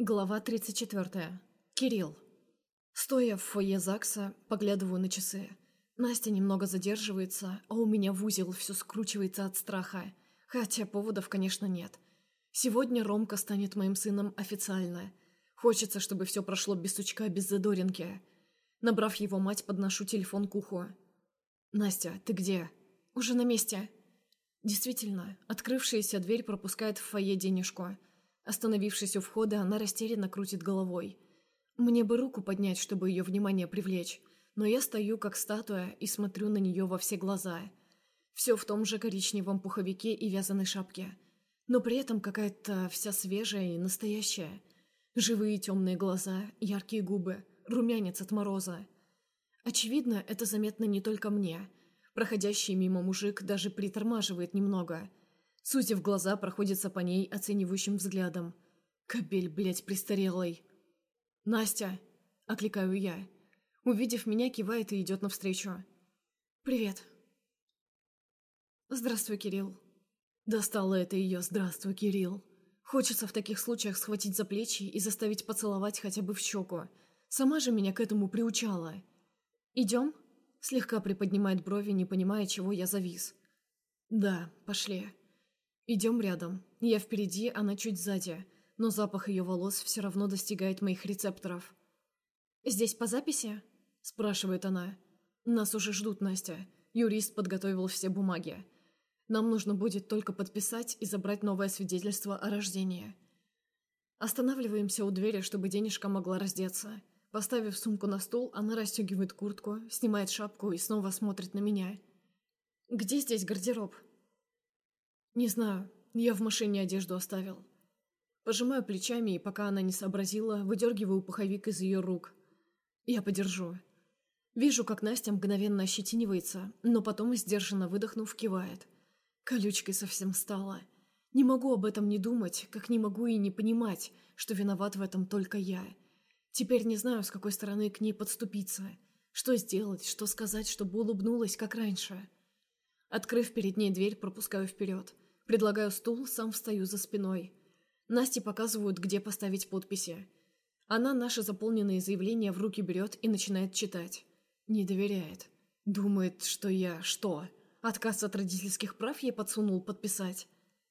Глава 34. Кирилл. Стоя в фойе ЗАГСа, поглядываю на часы. Настя немного задерживается, а у меня в узел все скручивается от страха. Хотя поводов, конечно, нет. Сегодня Ромка станет моим сыном официально. Хочется, чтобы все прошло без сучка, без задоринки. Набрав его мать, подношу телефон к уху. «Настя, ты где?» «Уже на месте». Действительно, открывшаяся дверь пропускает в фойе денежку. Остановившись у входа, она растерянно крутит головой. Мне бы руку поднять, чтобы ее внимание привлечь, но я стою как статуя и смотрю на нее во все глаза. Все в том же коричневом пуховике и вязаной шапке, но при этом какая-то вся свежая и настоящая. Живые темные глаза, яркие губы, румянец от мороза. Очевидно, это заметно не только мне. Проходящий мимо мужик даже притормаживает немного. Сузив глаза, проходится по ней оценивающим взглядом. Кобель, блядь, престарелый. «Настя!» – окликаю я. Увидев меня, кивает и идет навстречу. «Привет». «Здравствуй, Кирилл». Достало это ее «Здравствуй, Кирилл». Хочется в таких случаях схватить за плечи и заставить поцеловать хотя бы в щеку. Сама же меня к этому приучала. «Идем?» – слегка приподнимает брови, не понимая, чего я завис. «Да, пошли». Идем рядом. Я впереди, она чуть сзади, но запах ее волос все равно достигает моих рецепторов. «Здесь по записи?» – спрашивает она. «Нас уже ждут, Настя. Юрист подготовил все бумаги. Нам нужно будет только подписать и забрать новое свидетельство о рождении». Останавливаемся у двери, чтобы денежка могла раздеться. Поставив сумку на стол, она расстегивает куртку, снимает шапку и снова смотрит на меня. «Где здесь гардероб?» «Не знаю, я в машине одежду оставил». Пожимаю плечами, и пока она не сообразила, выдергиваю пуховик из ее рук. «Я подержу». Вижу, как Настя мгновенно ощетинивается, но потом, сдержанно выдохнув, кивает. Колючкой совсем стала. Не могу об этом не думать, как не могу и не понимать, что виноват в этом только я. Теперь не знаю, с какой стороны к ней подступиться. Что сделать, что сказать, чтобы улыбнулась, как раньше. Открыв перед ней дверь, пропускаю вперед. Предлагаю стул, сам встаю за спиной. Насте показывают, где поставить подписи. Она наши заполненные заявления в руки берет и начинает читать. Не доверяет. Думает, что я что? Отказ от родительских прав ей подсунул подписать.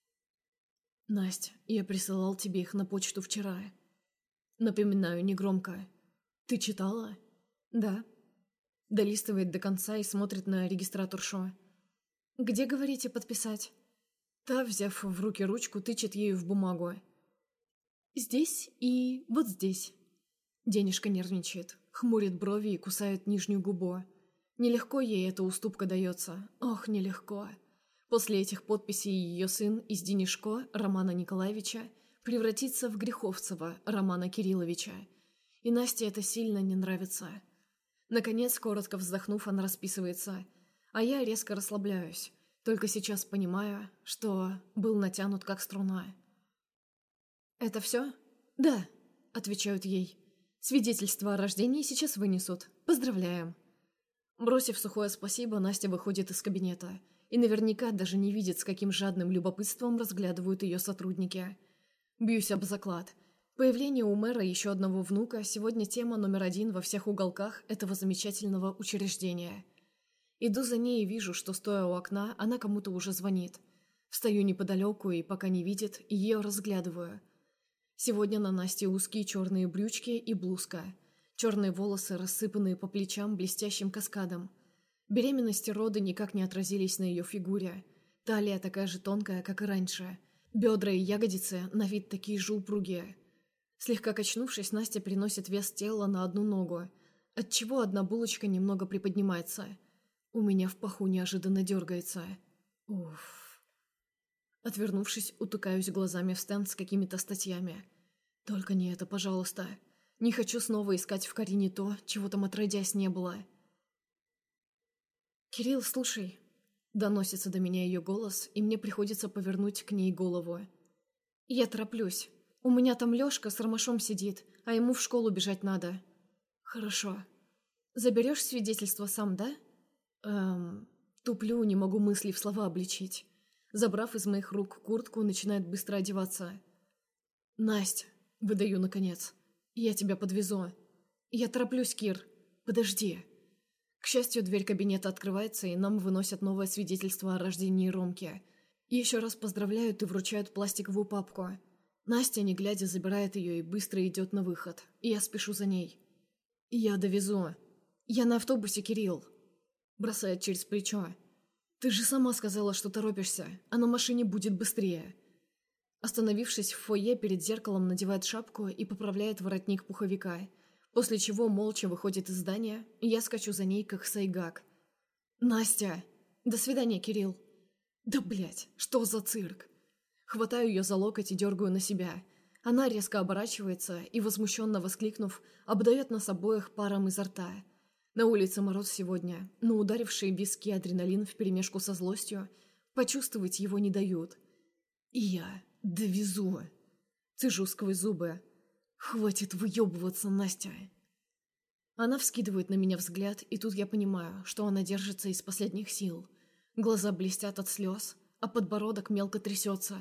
«Настя, я присылал тебе их на почту вчера». Напоминаю негромко. «Ты читала?» «Да». Долистывает до конца и смотрит на регистраторшу. «Где, говорите, подписать?» Та, взяв в руки ручку, тычет ею в бумагу. «Здесь и вот здесь». Денежка нервничает, хмурит брови и кусает нижнюю губу. Нелегко ей эта уступка дается. Ох, нелегко. После этих подписей ее сын из Денежко, Романа Николаевича, превратится в Греховцева, Романа Кирилловича. И Насте это сильно не нравится. Наконец, коротко вздохнув, она расписывается. А я резко расслабляюсь. Только сейчас понимаю, что был натянут как струна. «Это все?» «Да», — отвечают ей. «Свидетельство о рождении сейчас вынесут. Поздравляем». Бросив сухое спасибо, Настя выходит из кабинета. И наверняка даже не видит, с каким жадным любопытством разглядывают ее сотрудники. Бьюсь об заклад. Появление у мэра еще одного внука сегодня тема номер 1 во всех уголках этого замечательного учреждения. Иду за ней и вижу, что, стоя у окна, она кому-то уже звонит. Встаю неподалеку и, пока не видит, ее разглядываю. Сегодня на Насте узкие черные брючки и блузка. Черные волосы, рассыпанные по плечам блестящим каскадом. Беременность и роды никак не отразились на ее фигуре. Талия такая же тонкая, как и раньше. Бедра и ягодицы на вид такие же упругие. Слегка качнувшись, Настя переносит вес тела на одну ногу, отчего одна булочка немного приподнимается. У меня в паху неожиданно дергается. Уф. Отвернувшись, утыкаюсь глазами в стенд с какими-то статьями. Только не это, пожалуйста. Не хочу снова искать в Карине то, чего там отродясь не было. «Кирилл, слушай». Доносится до меня ее голос, и мне приходится повернуть к ней голову. «Я тороплюсь. У меня там Лешка с Ромашом сидит, а ему в школу бежать надо». «Хорошо. Заберешь свидетельство сам, да?» Туплю, не могу мысли в слова обличить. Забрав из моих рук куртку, начинает быстро одеваться. «Насть, Выдаю, наконец. «Я тебя подвезу». «Я тороплюсь, Кир. Подожди». К счастью, дверь кабинета открывается, и нам выносят новое свидетельство о рождении Ромки. И еще раз поздравляют и вручают пластиковую папку. Настя, не глядя, забирает ее и быстро идет на выход. И я спешу за ней. «Я довезу». «Я на автобусе, Кирилл». Бросает через плечо. «Ты же сама сказала, что торопишься, а на машине будет быстрее». Остановившись в фойе, перед зеркалом надевает шапку и поправляет воротник пуховика, после чего молча выходит из здания, и я скачу за ней, как сайгак. «Настя!» «До свидания, Кирилл!» «Да блять, что за цирк?» Хватаю ее за локоть и дергаю на себя. Она резко оборачивается и, возмущенно воскликнув, обдает нас обоих паром изо рта. На улице мороз сегодня, но ударившие в виски адреналин вперемешку со злостью почувствовать его не дают. И я довезу. Цежу сквозь зубы. «Хватит выебываться, Настя!» Она вскидывает на меня взгляд, и тут я понимаю, что она держится из последних сил. Глаза блестят от слез, а подбородок мелко трясется.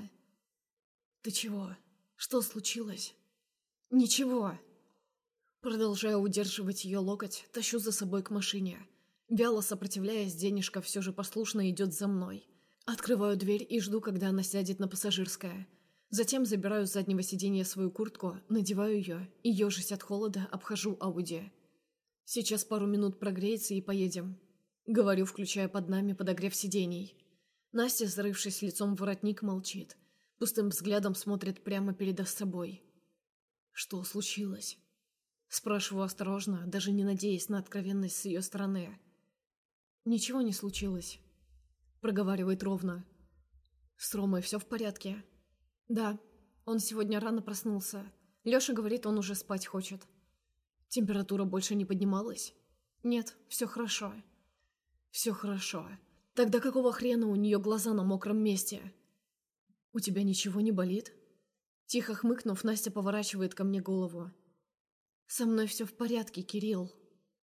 «Ты чего? Что случилось?» «Ничего!» Продолжая удерживать ее локоть, тащу за собой к машине. Вяло сопротивляясь, денежка все же послушно идет за мной. Открываю дверь и жду, когда она сядет на пассажирское. Затем забираю с заднего сиденья свою куртку, надеваю ее и, ежась от холода, обхожу Ауди. «Сейчас пару минут прогреется и поедем», — говорю, включая под нами подогрев сидений. Настя, зарывшись лицом в воротник, молчит. Пустым взглядом смотрит прямо перед собой. «Что случилось?» Спрашиваю осторожно, даже не надеясь на откровенность с ее стороны. «Ничего не случилось», — проговаривает ровно. «С Ромой все в порядке?» «Да, он сегодня рано проснулся. Леша говорит, он уже спать хочет». «Температура больше не поднималась?» «Нет, все хорошо». «Все хорошо. Тогда какого хрена у нее глаза на мокром месте?» «У тебя ничего не болит?» Тихо хмыкнув, Настя поворачивает ко мне голову. «Со мной все в порядке, Кирилл».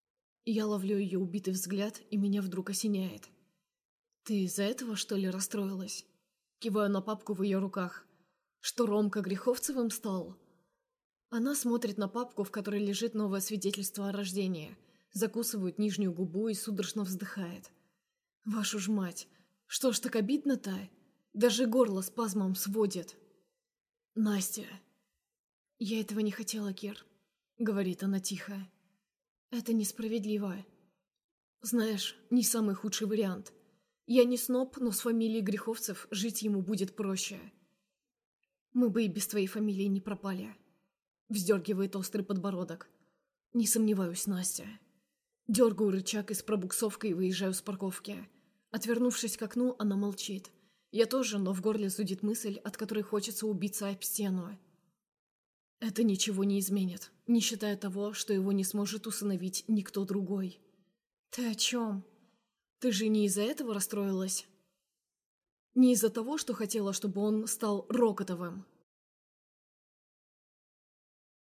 Я ловлю ее убитый взгляд, и меня вдруг осеняет. «Ты из-за этого, что ли, расстроилась?» Киваю на папку в ее руках. «Что Ромка Греховцевым стал?» Она смотрит на папку, в которой лежит новое свидетельство о рождении, закусывает нижнюю губу и судорожно вздыхает. «Вашу ж мать! Что ж так обидно-то? Даже горло спазмом сводит!» «Настя!» «Я этого не хотела, Кир», — говорит она тихо. «Это несправедливо. Знаешь, не самый худший вариант. Я не сноб, но с фамилией Греховцев жить ему будет проще. Мы бы и без твоей фамилии не пропали». Вздергивает острый подбородок. «Не сомневаюсь, Настя». Дергаю рычаг из пробуксовка и выезжаю с парковки. Отвернувшись к окну, она молчит. Я тоже, но в горле зудит мысль, от которой хочется убиться об стену. Это ничего не изменит, не считая того, что его не сможет усыновить никто другой. «Ты о чем? Ты же не из-за этого расстроилась?» «Не из-за того, что хотела, чтобы он стал Рокотовым»,